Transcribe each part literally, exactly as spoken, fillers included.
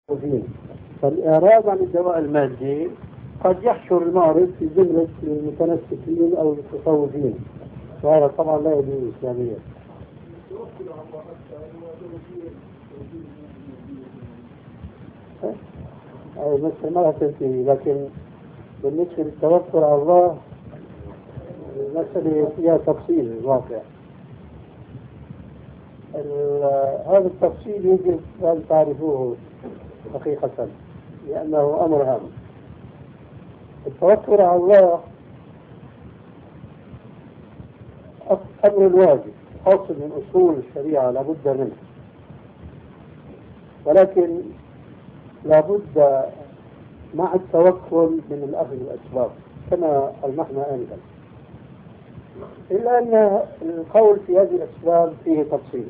المتصوفين. فالإعراض عن الدواء المادي قد يحشر المعرض في زمرة المتنسكين أو المتصوفين، وهذا طبعا لا يجوز إسلاميا. أي مثل ما تنتهي، لكن بالنسبة للتوكل على الله المسألة فيها تفصيل الواقع. هذا التفصيل يجب أن تعرفوه حقيقة، لأنه أمر هام. التوكل على الله أمر واجب، أصل من أصول الشريعة لابد منه، ولكن لابد مع التوكل من الأخذ بالأسباب كما ألمحنا آنفا، إلا أن القول في هذه الأسباب فيه تفصيل.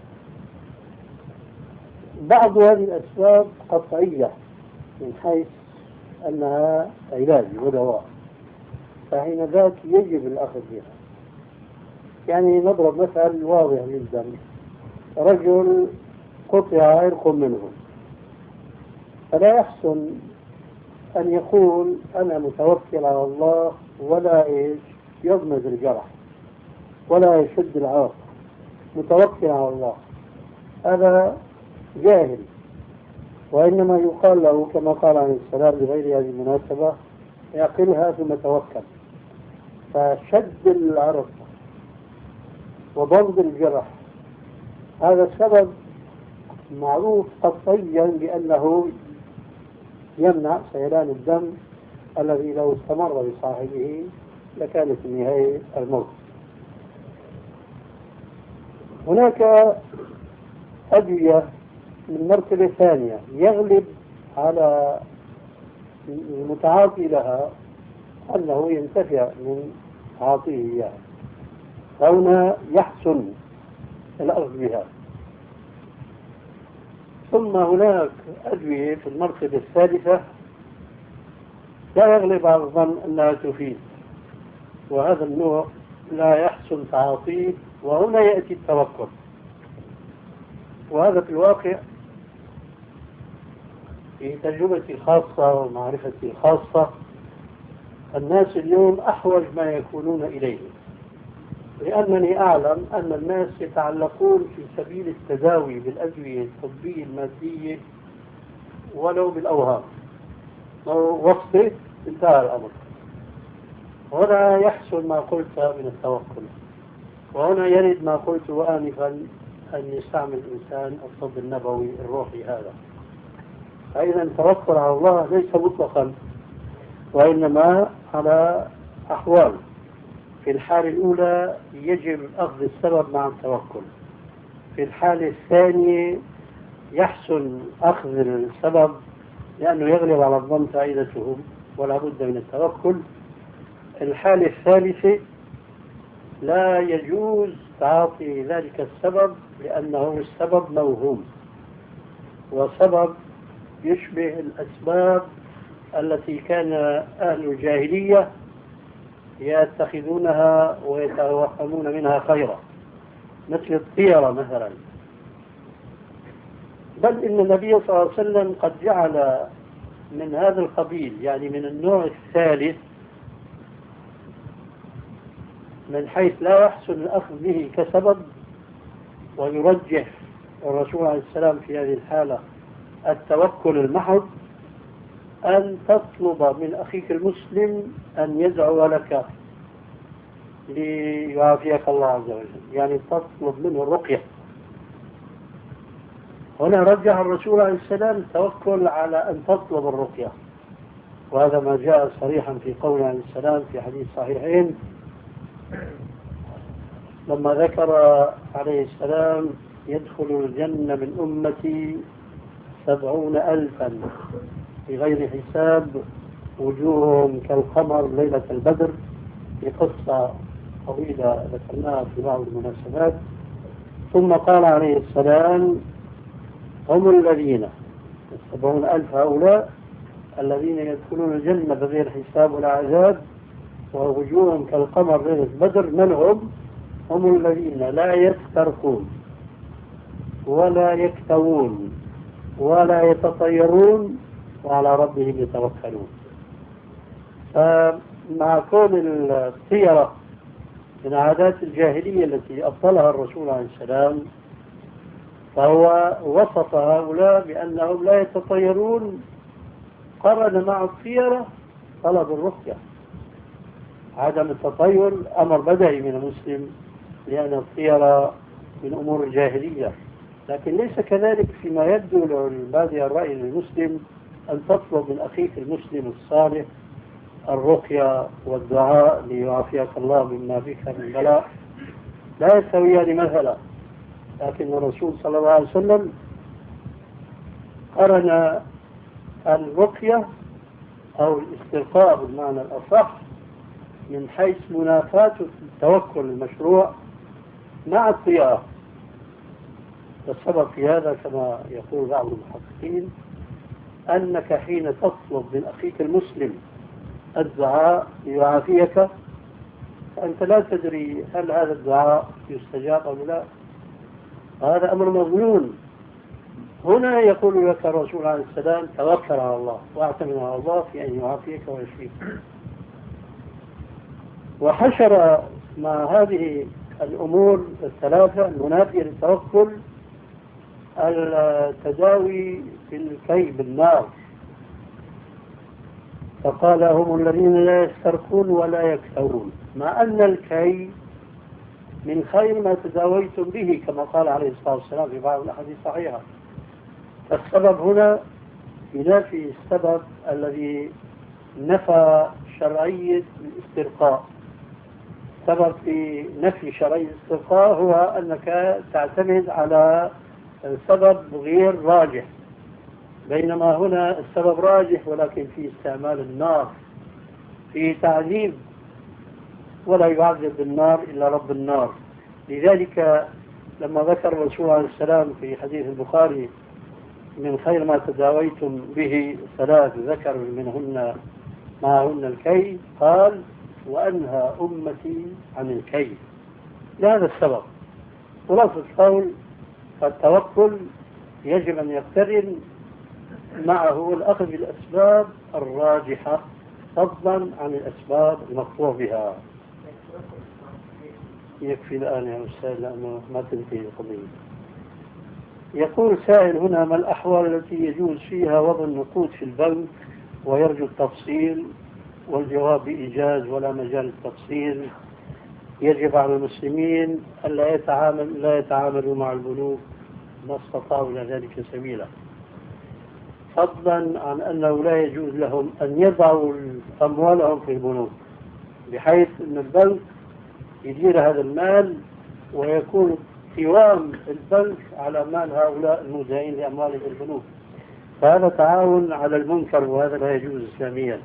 بعض هذه الأسباب قطعية من حيث أنها علاج ودواء، فحين ذاك يجب الأخذ بها. يعني نضرب مثل واضح جدا: رجل قطع عرق منه، فلا يحسن أن يقول أنا متوكل على الله ولا إيش يضمد الجرح ولا يشد العرق، متوكل على الله، هذا جاهل. وإنما يقال له كما قال عليه السلام بغير هذه المناسبة: اعقلها ثم توكل. فشد العرق وضمد الجرح هذا السبب معروف قطعيا بأنه يمنع سيلان الدم الذي لو استمر بصاحبه لكانت النهاية الموت. هناك أدوية من مرتبة ثانية يغلب على المتعاطي لها أنه ينتفع من تعاطيه إياها، فهنا يحسن الأخذ بها. ثم هناك أدوية في المرتبة الثالثة لا يغلب على الظن أنها تفيد، وهذا النوع لا يحسن تعاطيه، وهنا يأتي التوكل. وهذا في الواقع في تجربتي الخاصة ومعرفتي الخاصة الناس اليوم أحوج ما يكونون إليه، لأنني أعلم أن الناس يتعلقون في سبيل التداوي بالأدوية الطبية المادية ولو بالأوهام وصفه انتهى الأمر. هنا يحصل ما قلت من التوكل، وهنا يرد ما قلته آنفا أن يستعمل الإنسان الطب النبوي الروحي هذا. فإذا التوكل على الله ليس مطلقا، وإنما على أحوال. في الحالة الأولى يجب أخذ السبب مع التوكل، في الحالة الثانية يحسن أخذ السبب لأنه يغلب على الظن فائدتهم ولا بد من التوكل. الحالة الثالثة لا يجوز تعاطي ذلك السبب لأنه السبب موهوم، وسبب يشبه الأسباب التي كان أهل الجاهلية يتخذونها ويتوهمون منها خيرا، مثل الطيرة مثلا. بل إن النبي صلى الله عليه وسلم قد جعل من هذا القبيل، يعني من النوع الثالث، من حيث لا يحسن الأخذ به كسبب، ويرجح الرسول عليه السلام في هذه الحالة التوكل المحض، أن تطلب من أخيك المسلم أن يدعو لك ليعافيك الله عز وجل، يعني تطلب منه الرقية. هنا رجح الرسول عليه السلام التوكل على أن تطلب الرقية، وهذا ما جاء صريحا في قوله عليه السلام في حديث صحيحين لما ذكر عليه السلام: يدخل الجنة من أمتي سبعون ألفا بغير حساب وجوههم كالقمر ليلة البدر، في قصة طويلة ذكرناها في بعض المناسبات. ثم قال عليه السلام: هم الذين السبعون ألف هؤلاء الذين يدخلون الجنة بغير حساب ولا عذاب ووجوههم كالقمر ليلة البدر. من هم؟ هم الذين لا يسترقون ولا يكتوون ولا يتطيرون وعلى ربهم يتوكلون. فمع كون الطيرة من عادات الجاهلية التي أبطلها الرسول عليه السلام، فهو وصف هؤلاء بأنهم لا يتطيرون، قرن مع الطيرة طلب الرقية. عدم التطير أمر بدعي من المسلم، لأن الطيرة من أمور الجاهلية، لكن ليس كذلك فيما يبدو لبادئ الرأي للمسلم أن تطلب من أخيك المسلم الصالح الرقية والدعاء ليعافيك الله مما بك من بلاء، لا يستويان مثلا. لكن الرسول صلى الله عليه وسلم قرن الرقية أو الاسترقاء بالمعنى الأصح من حيث منافاة التوكل المشروع مع الطيرة. والسبب في هذا كما يقول بعض المحققين أنك حين تطلب من أخيك المسلم الدعاء ليعافيك فأنت لا تدري هل هذا الدعاء يستجاب أو لا، هذا أمر مظنون. هنا يقول لك الرسول عليه السلام توكل على الله واعتمد على الله في أن يعافيك ويشفيك. وحشر مع هذه الأمور الثلاثة المنافية للتوكل التداوي بالكي بالنار، فقال هم الذين لا يسترقون ولا يكثرون، مع أن الكي من خير ما تداويتم به كما قال عليه الصلاة والسلام في بعض الأحاديث الصحيحة. فالسبب هنا ينافي السبب الذي نفى شرعية الاسترقاء. السبب في نفي شرعية الاسترقاء هو أنك تعتمد على سبب غير راجح، بينما هنا السبب راجح ولكن في استعمال النار، في تعذيب، ولا يعذب بالنار إلا رب النار. لذلك لما ذكر الرسول عليه السلام في حديث البخاري من خير ما تداويتم به ثلاث ذكر منهن معهن الكي، قال وأنهى أمتي عن الكي. لهذا السبب خلاصة القول فالتوكل يجب أن يقترن معه الأخذ بالأسباب الراجحة فضلا عن الأسباب المقطوع بها. يكفي الآن يا أستاذ لأنه ما تنتهي القضية. يقول سائل هنا ما الأحوال التي يجوز فيها وضع النقود في البنك ويرجو التفصيل؟ والجواب بإيجاز ولا مجال التفصيل. يجب على المسلمين ألا يتعامل لا يتعاملوا مع البنوك ما استطاعوا إلى ذلك سبيلا، فضلا عن أنه لا يجوز لهم أن يضعوا أموالهم في البنوك بحيث أن البنك يدير هذا المال ويكون قوام البنك على مال هؤلاء المودعين لأموالهم في البنوك، فهذا تعاون على المنكر وهذا لا يجوز إسلاميا.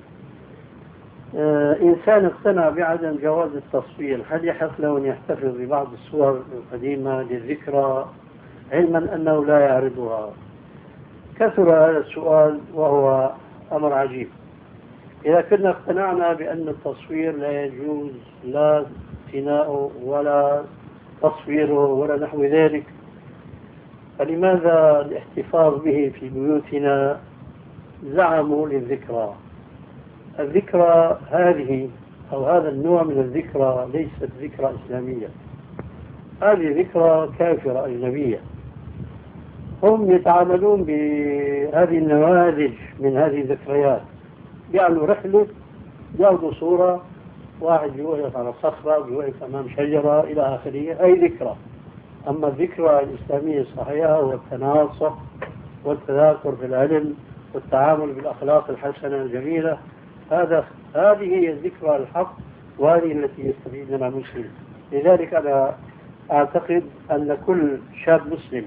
آه إنسان اقتنع بعدم جواز التصوير، هل يحق له أن يحتفظ ببعض الصور القديمة للذكرى علما أنه لا يعرضها؟ كثر هذا السؤال وهو أمر عجيب. إذا كنا اقتنعنا بأن التصوير لا يجوز لا اقتناؤه ولا تصويره ولا نحو ذلك، فلماذا الاحتفاظ به في بيوتنا؟ زعموا للذكرى. الذكرى هذه أو هذا النوع من الذكرى ليست ذكرى إسلامية، هذه ذكرى كافرة أجنبية. هم يتعاملون بهذه النماذج من هذه الذكريات، يعملوا رحلة يأخذوا صورة واحد يوقف على صخرة يوقف أمام شجرة إلى آخره، أي ذكرى. أما الذكرى الإسلامية الصحيحة هو التناصح والتذاكر في العلم والتعامل بالأخلاق الحسنة الجميلة، هذا هذه هي الذكرى الحق وهذه التي يستفيد منها المسلم. لذلك أنا أعتقد أن كل شاب مسلم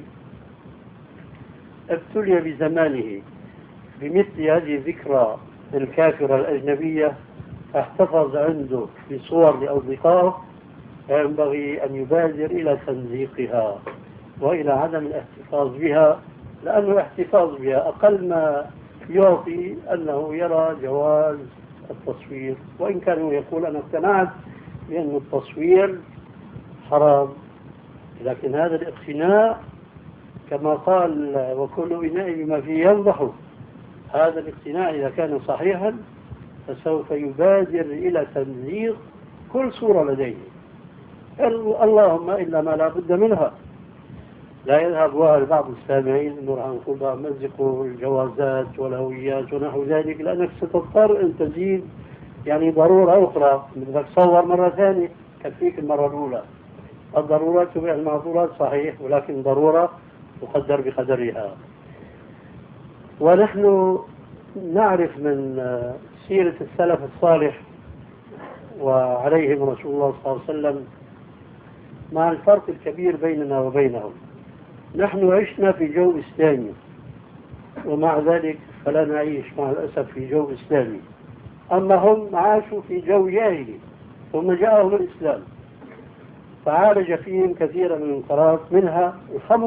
ابتلي بزمانه بمثل هذه الذكرى الكافرة الأجنبية احتفظ عنده بصور لأصدقائه، ينبغي أن يبادر إلى تنزيقها وإلى عدم الاحتفاظ بها، لأنه الاحتفاظ بها أقل ما يعطي أنه يرى جواز التصوير، وإن كان يقول أنا اقتنعت بأن التصوير حرام، لكن هذا الاقتناع كما قال وكل إناء بما فيه ينضح، هذا الاقتناع إذا كان صحيحا فسوف يبادر إلى تمزيق كل صورة لديه، اللهم إلا ما لا بد منها. لا يذهب وهل بعض السامعين أنه راح نقول بقى مزقوا الجوازات والهويات ونحو ذلك، لأنك ستضطر أن تزيد يعني ضرورة أخرى، بدك تصور مرة ثانية كفيك المرة الأولى. الضرورات تبيع المعذورات صحيح، ولكن ضرورة تقدر بقدرها. ونحن نعرف من سيرة السلف الصالح وعليهم رسول الله صلى الله عليه وسلم مع الفرق الكبير بيننا وبينهم. نحن عشنا في جو إسلامي، ومع ذلك فلا نعيش مع الأسف في جو إسلامي. أما هم عاشوا في جو جاهلي ثم جاءهم الإسلام فعالج فيهم كثيرا من المنكرات، منها الخمر.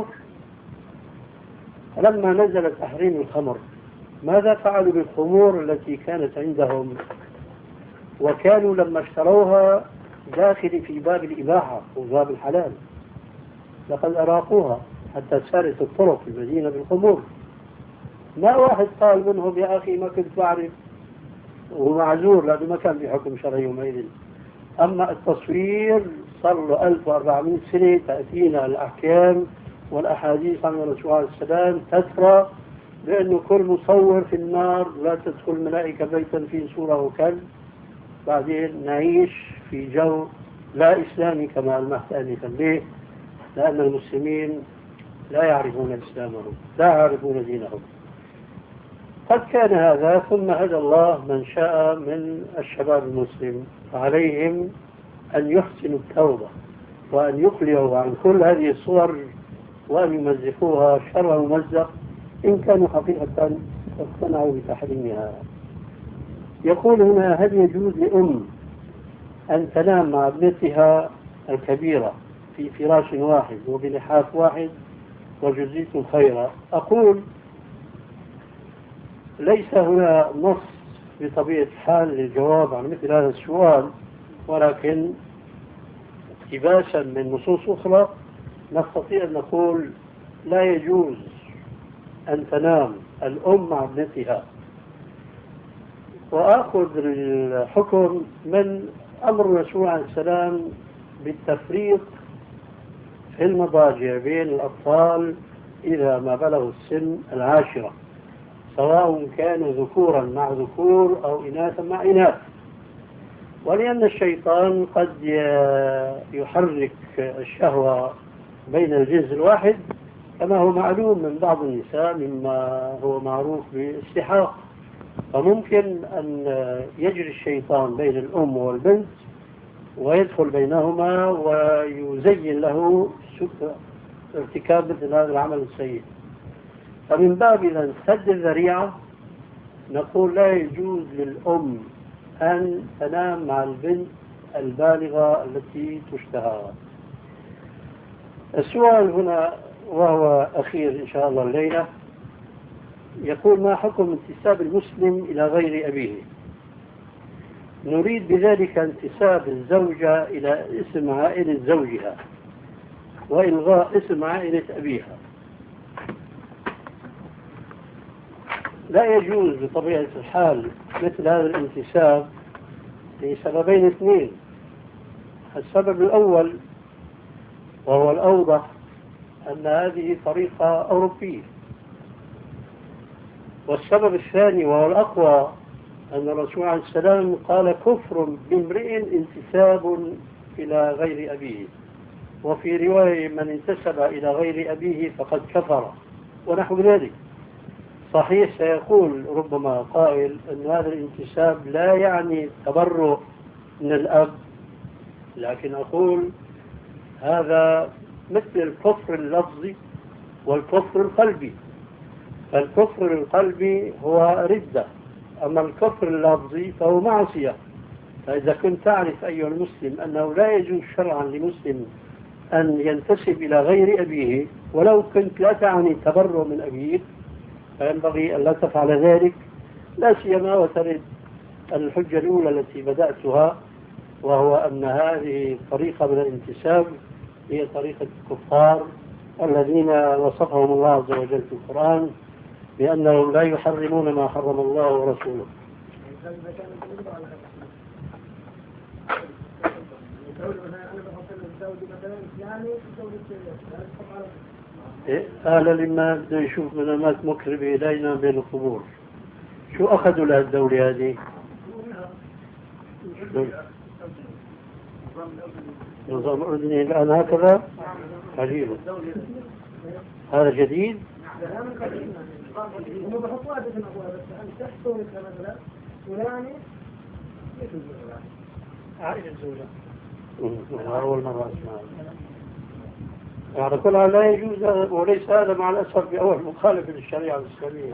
لما نزل تحريم الخمر ماذا فعلوا بالخمور التي كانت عندهم؟ وكانوا لما اشتروها داخل في باب الإباحة وباب الحلال، لقد أراقوها حتى سارت الطرق في المدينة بالخمور. ما واحد قال منهم يا أخي ما كنت بعرف، وهو معذور لأنه ما كان بحكم شرعي يومئذ. أما التصوير صار له ألف وأربعمائة سنة تأتينا الأحكام والأحاديث عن الرسول عليه السلام تترى بأنه كل مصور في النار، لا تدخل ملائكة بيتا فيه صورة وكلب. بعدين نعيش في جو لا إسلامي كما ألمحت آنفا. ليه؟ لأن المسلمين لا يعرفون إسلامهم، لا يعرفون دينهم. قد كان هذا، ثم هدى الله من شاء من الشباب المسلم، فعليهم أن يحسنوا التوبة وأن يقلعوا عن كل هذه الصور وأن يمزقوها شر ممزق إن كانوا حقيقة اقتنعوا بتحريمها. يقول هنا: هل يجوز لأم أن تنام مع ابنتها الكبيرة في فراش واحد وبلحاف واحد وجزيت خيرا؟ أقول ليس هنا نص بطبيعة الحال للجواب عن مثل هذا السؤال، ولكن اقتباسا من نصوص أخرى نستطيع أن نقول لا يجوز أن تنام الأم مع ابنتها. وآخذ الحكم من أمر الرسول عليه السلام بالتفريق في المضاجع بين الأطفال إذا ما بلغوا السن العاشرة، سواء كانوا ذكورا مع ذكور أو إناثا مع إناث. ولأن الشيطان قد يحرك الشهوة بين الجنس الواحد كما هو معلوم من بعض النساء مما هو معروف بالاستحاق، فممكن أن يجري الشيطان بين الأم والبنت ويدخل بينهما ويزين له ارتكاب مثل هذا العمل السيء. فمن باب إذا سد الذريعة نقول لا يجوز للأم أن تنام مع البنت البالغة التي تشتهى. السؤال هنا وهو أخير إن شاء الله الليلة، يقول: ما حكم انتساب المسلم إلى غير أبيه؟ نريد بذلك انتساب الزوجة إلى اسم عائلة زوجها وإلغاء اسم عائلة أبيها. لا يجوز بطبيعة الحال مثل هذا الانتساب لسببين اثنين. السبب الأول وهو الأوضح أن هذه طريقة أوروبية، والسبب الثاني وهو الأقوى أن الرسول عليه السلام قال: كفر بامرئ انتساب إلى غير أبيه، وفي رواية: من انتسب إلى غير أبيه فقد كفر، ونحو ذلك. صحيح سيقول ربما قائل أن هذا الانتساب لا يعني التبرؤ من الأب، لكن أقول هذا مثل الكفر اللفظي والكفر القلبي. فالكفر القلبي هو ردة، أما الكفر اللفظي فهو معصية. فإذا كنت تعرف أيها المسلم أنه لا يجوز شرعا لمسلم أن ينتسب إلى غير أبيه، ولو كنت لا تعني التبرؤ من أبيك، فينبغي أن لا تفعل ذلك، لا سيما وترد الحجة الأولى التي بدأتها، وهو أن هذه الطريقة من الانتساب هي طريقة الكفار الذين وصفهم الله عز وجل في القرآن بأنهم لا يحرمون ما حرم الله ورسوله. قال لما بده يشوف منامات مكرمة إلينا بين القبور. شو أخذوا لها الدولة هذه؟ نظام أردني الآن هكذا؟ عجيب. هذا جديد؟ هم بحطوا عادة الأبواب بس أن تحصل مثلا فلاني عائلة الزوجة. أول مرة أسمع. يعني كل هذا لا يجوز وليس هذا مع الأسف بأول مخالف للشريعة الإسلامية.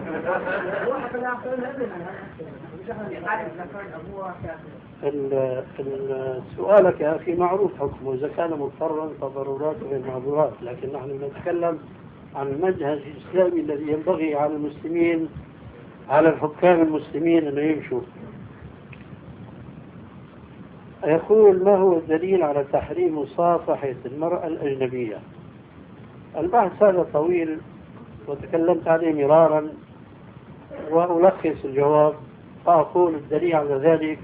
سؤالك يا أخي معروف حكمه، إذا كان مضطرا فضرورات غير معذورات، لكن نحن نتكلم عن المنهج الإسلامي الذي ينبغي على المسلمين، على الحكام المسلمين أن يمشوا. يقول: ما هو الدليل على تحريم مصافحة المرأة الأجنبية؟ البحث هذا طويل وتكلمت عليه مرارا، وألخص الجواب فأقول الدليل على ذلك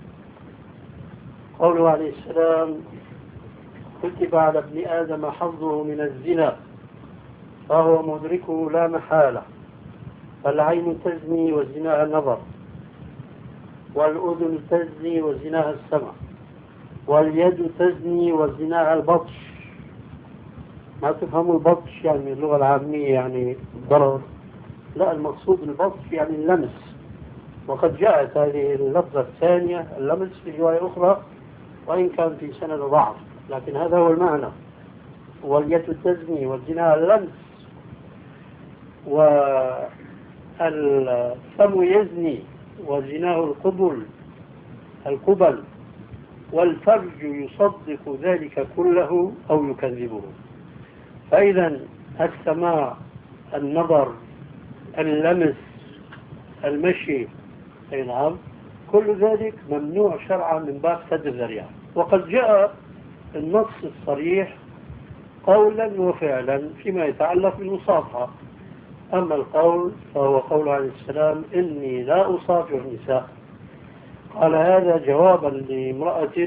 قوله عليه السلام: كتب على ابن آدم حظه من الزنا فهو مدركه لا محالة، فالعين تزني وزناها النظر، والأذن تزني وزناها السمع، واليد تزني وزناها البطش. ما تفهموا البطش يعني اللغة العامية يعني ضرر، لا، المقصود البطش يعني اللمس، وقد جاءت هذه اللفظة الثانية اللمس في رواية أخرى وإن كان في سند ضعف، لكن هذا هو المعنى. واليد تزني وزناها اللمس، والفم يزني وزناه القبل القبل والفرج يصدق ذلك كله أو يكذبه. فإذا السماع، النظر، اللمس، المشي، أي نعم، كل ذلك ممنوع شرعا من باب سد الذريعة. وقد جاء النص الصريح قولا وفعلا فيما يتعلق بالمصافحة. أما القول فهو قول عليه السلام: إني لا أصافح النساء. قال هذا جوابا لامرأة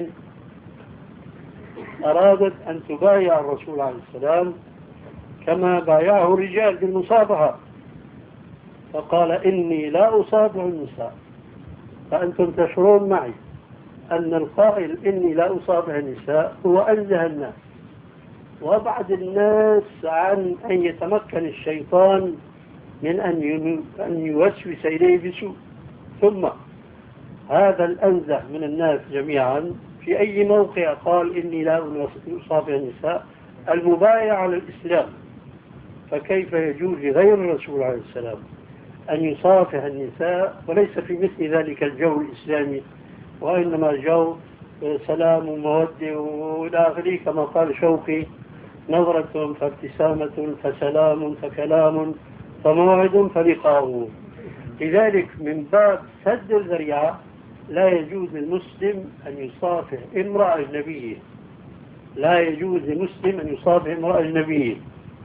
أرادت أن تبايع الرسول عليه السلام كما بايعه الرجال بالمصافحة، فقال: إني لا أصافح النساء. فأنتم تشعرون معي أن القائل إني لا أصافح النساء هو أنزه الناس وأبعد الناس عن أن يتمكن الشيطان من أن يوسوس إليه بسوء. ثم هذا الأنزه من الناس جميعا في أي موقع قال إني لا أصافح النساء المبايع على الإسلام، فكيف يجوز لغير الرسول عليه السلام أن يصافح النساء وليس في مثل ذلك الجو الإسلامي، وإنما جو سلام ومودة وإلى آخره، كما قال شوقي: نظرة فابتسامة فسلام فكلام فموعد فلقاء. لذلك من باب سد الذريعة لا يجوز للمسلم أن يصافح امرأة أجنبية، لا يجوز للمسلم أن يصافح امرأة أجنبية.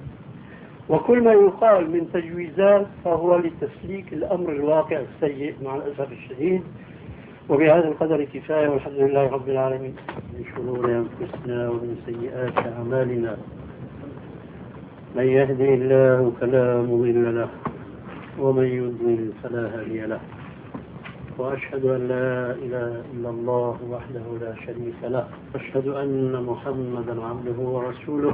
وكل ما يقال من تجويزات فهو لتسليك الأمر الواقع السيء مع الأسف الشديد. وبهذا القدر كفاية، والحمد لله رب العالمين. من شرور أنفسنا ومن سيئات أعمالنا، من يهدي الله فلا مضل له ومن يضلل فلا هادي له، وأشهد أن لا إله إلا الله وحده لا شريك له، وأشهد أن محمدا عبده ورسوله.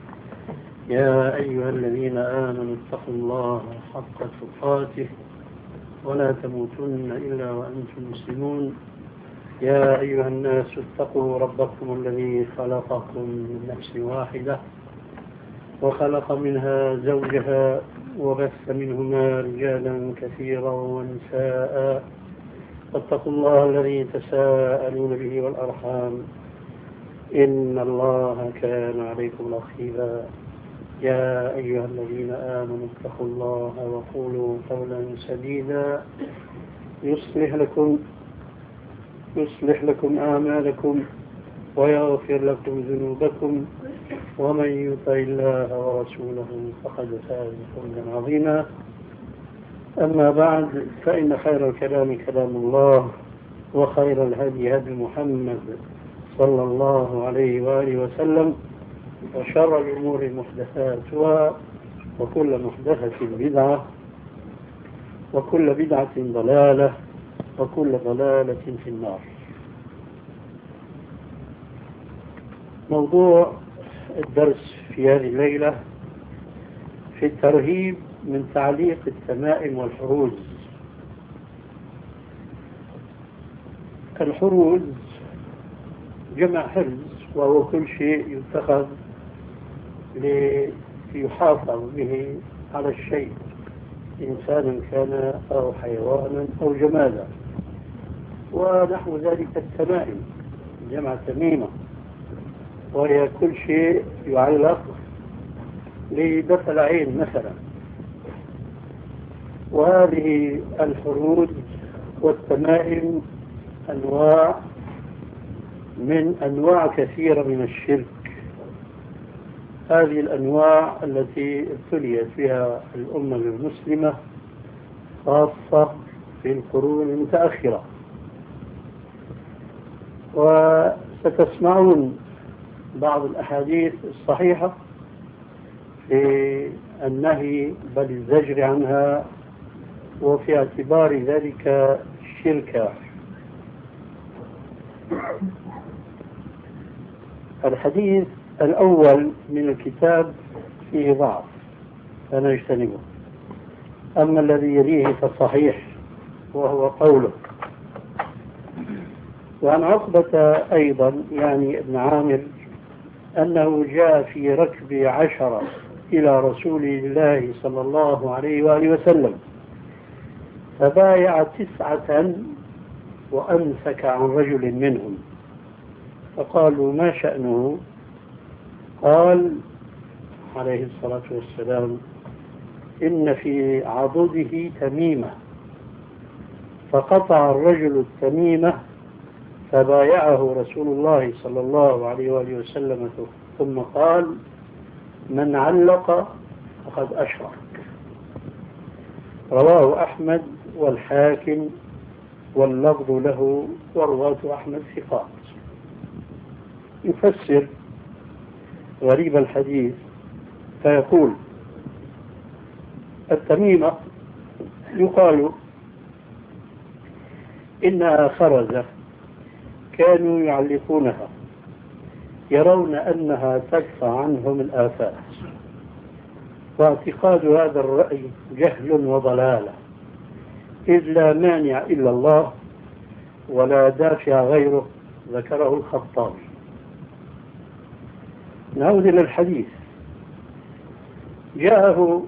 يا أيها الذين آمنوا اتقوا الله حق تقاته ولا تموتن إلا وأنتم مسلمون. يا أيها الناس اتقوا ربكم الذي خلقكم من نفس واحدة وخلق منها زوجها وبث منهما رجالا كثيرا ونساء، واتقوا الله الذي تساءلون به والأرحام إن الله كان عليكم رقيبا. يا أيها الذين آمنوا اتقوا الله وقولوا قولا سديدا يصلح لكم يصلح لكم أعمالكم ويغفر لكم ذنوبكم ومن يطع الله ورسوله فقد فاز فوزا عظيما. أما بعد، فإن خير الكلام كلام الله، وخير الهدي هدي محمد صلى الله عليه وآله وسلم، وشر الأمور محدثاتها، وكل محدثة بدعة، وكل بدعة ضلالة، وكل ضلالة في النار. موضوع الدرس في هذه الليلة في الترهيب من تعليق التمائم والحروز. الحروز جمع حرز، وهو كل شيء يتخذ ليحافظ به على الشيء، إنسانا كان أو حيوانا أو جمادا. ونحو ذلك التمائم جمع تميمة، وهي كل شيء يعلق لدفع العين مثلا. وهذه الحروز والتمائم أنواع من أنواع كثيرة من الشرك. هذه الأنواع التي ابتليت بها الأمة المسلمة خاصة في القرون المتأخرة. وستسمعون بعض الأحاديث الصحيحة في النهي بل الزجر عنها، وفي اعتبار ذلك شركا. الحديث الأول من الكتاب فيه ضعف فنجتنبه، أما الذي يليه فصحيح، وهو قوله: وعن عقبة أيضا يعني ابن عامر أنه جاء في ركب عشرة إلى رسول الله صلى الله عليه وآله وسلم، فبايع تسعة وأمسك عن رجل منهم، فقالوا: ما شأنه؟ قال عليه الصلاة والسلام: إن في عضده تميمة. فقطع الرجل التميمة، فبايعه رسول الله صلى الله عليه وآله وسلم، ثم قال: من علق فقد أشرك. رواه أحمد والحاكم واللفظ له، ورواة أحمد ثقات. يفسر غريب الحديث فيقول: التميمة يقال إنها خرزة كانوا يعلقونها، يرون أنها تدفع عنهم الآفات. واعتقاد هذا الرأي جهل وضلالة، إذ لا مانع إلا الله ولا دافع غيره، ذكره الخطابي. نعود إلى الحديث. جاءه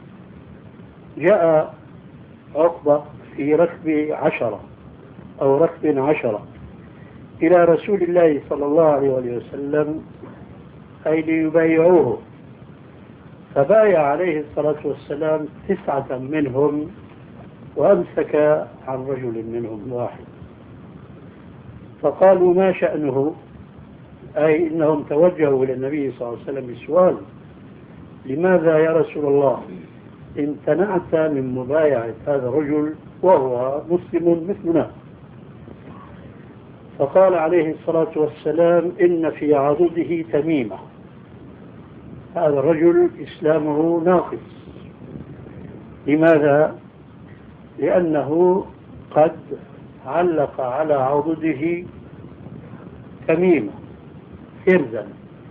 جاء عقبة في ركب عشرة أو ركب عشرة إلى رسول الله صلى الله عليه وسلم، أي ليبايعوه، فبايع عليه الصلاة والسلام تسعة منهم وأمسك عن رجل منهم واحد. فقالوا: ما شأنه؟ أي إنهم توجهوا إلى النبي صلى الله عليه وسلم بسؤال: لماذا يا رسول الله امتنعت من مبايعة هذا الرجل وهو مسلم مثلنا؟ فقال عليه الصلاة والسلام: إن في عضده تميمة. هذا الرجل إسلامه ناقص. لماذا؟ لأنه قد علق على عضده تميمة حرزا.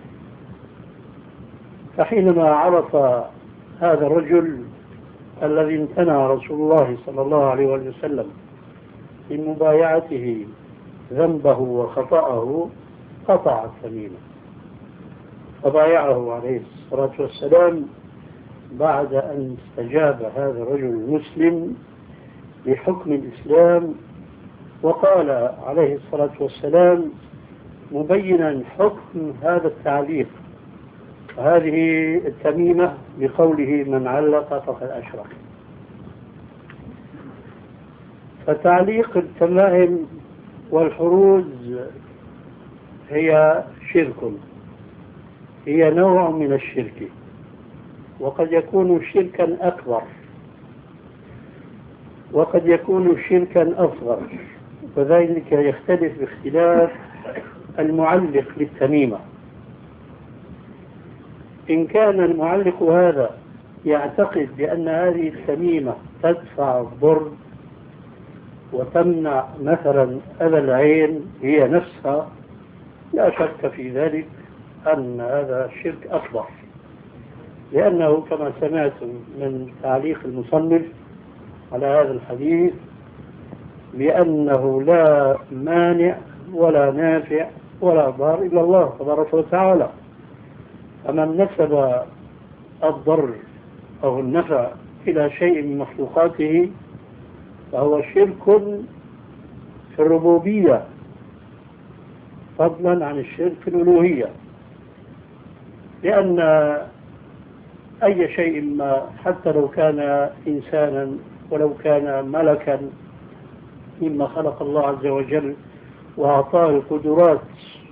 فحينما عرف هذا الرجل الذي امتنع رسول الله صلى الله عليه وسلم من مبايعته ذنبه وخطأه، قطع التميمة، فبايعه عليه الصلاة والسلام بعد أن استجاب هذا الرجل المسلم لحكم الإسلام. وقال عليه الصلاة والسلام مبينا حكم هذا التعليق، هذه التميمة، بقوله: من علق فقد أشرك. فتعليق التمائم والحروز هي شرك، هي نوع من الشرك، وقد يكون شركا أكبر وقد يكون شركا أصغر، وذلك يختلف باختلاف المعلق للتميمة. إن كان المعلق هذا يعتقد بأن هذه التميمة تدفع الضر وتمنع مثلا أذى العين هي نفسها، لا شك في ذلك أن هذا شرك أكبر، لأنه كما سمعتم من تعليق المصنف على هذا الحديث بأنه لا مانع ولا نافع ولا ضار إلا الله تبارك وتعالى. فمن نسب الضر أو النفع إلى شيء من مخلوقاته فهو شرك في الربوبية فضلا عن الشرك في الألوهية، لأن أي شيء ما حتى لو كان إنسانا ولو كان ملكا مما خلق الله عز وجل وأعطاه القدرات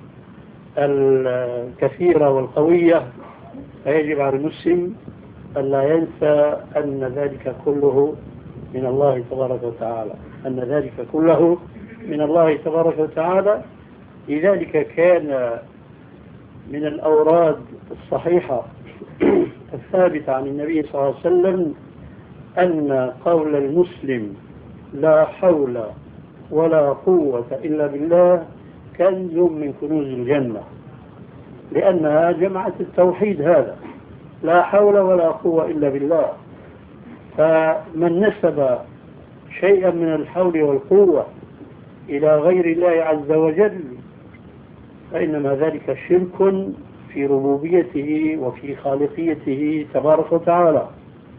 الكثيرة والقوية، فيجب على المسلم أن لا ينسى أن ذلك كله من الله تبارك وتعالى أن ذلك كله من الله تبارك وتعالى. لذلك كان من الأوراد الصحيحة الثابتة عن النبي صلى الله عليه وسلم أن قول المسلم لا حول ولا قوة إلا بالله كنز من كنوز الجنة، لأنها جمعت التوحيد هذا، لا حول ولا قوة إلا بالله. فمن نسب شيئا من الحول والقوة إلى غير الله عز وجل فإنما ذلك شرك في ربوبيته وفي خالقيته تبارك وتعالى.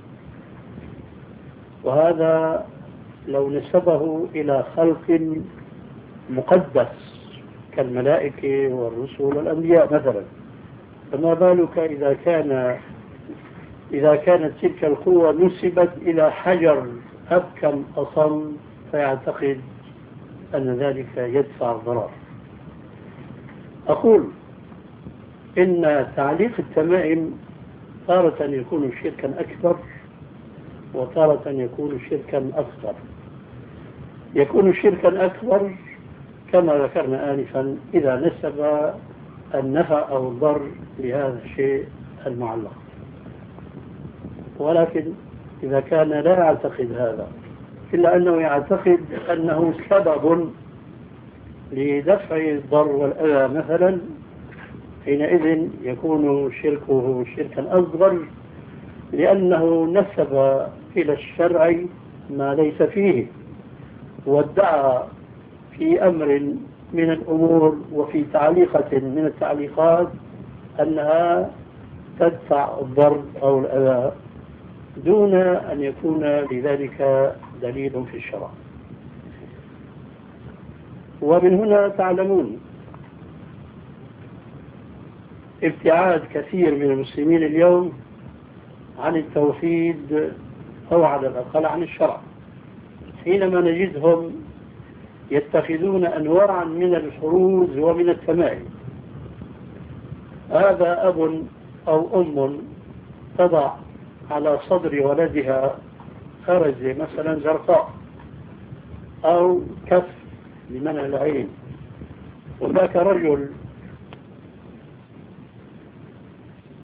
وهذا لو نسبه إلى خلق مقدس كالملائكة والرسل والأنبياء مثلا، فما بالك إذا كان إذا كانت تلك القوة نسبت إلى حجر أبكم أصم فيعتقد أن ذلك يدفع الضرر. أقول إن تعليق التمائم تارة يكون شركا أكبر وتارة يكون شركا أصغر. يكون شركا أكبر كما ذكرنا آنفا إذا نسب النفع أو الضر لهذا الشيء المعلق، ولكن إذا كان لا يعتقد هذا إلا أنه يعتقد أنه سبب لدفع الضر والأذى مثلا، حينئذ يكون شركه شركا أصغر، لأنه نسب إلى الشرع ما ليس فيه، وادعى في أمر من الأمور وفي تعليقة من التعليقات أنها تدفع الضر أو الأذى دون أن يكون لذلك دليل في الشرع. ومن هنا تعلمون ابتعاد كثير من المسلمين اليوم عن التوحيد أو على الأقل عن الشرع، حينما نجدهم يتخذون أنواعا من الحروز ومن التمائم. هذا أب أو أم تضع على صدر ولدها خرزة مثلا زرقاء أو كف لمنع العين، وذاك رجل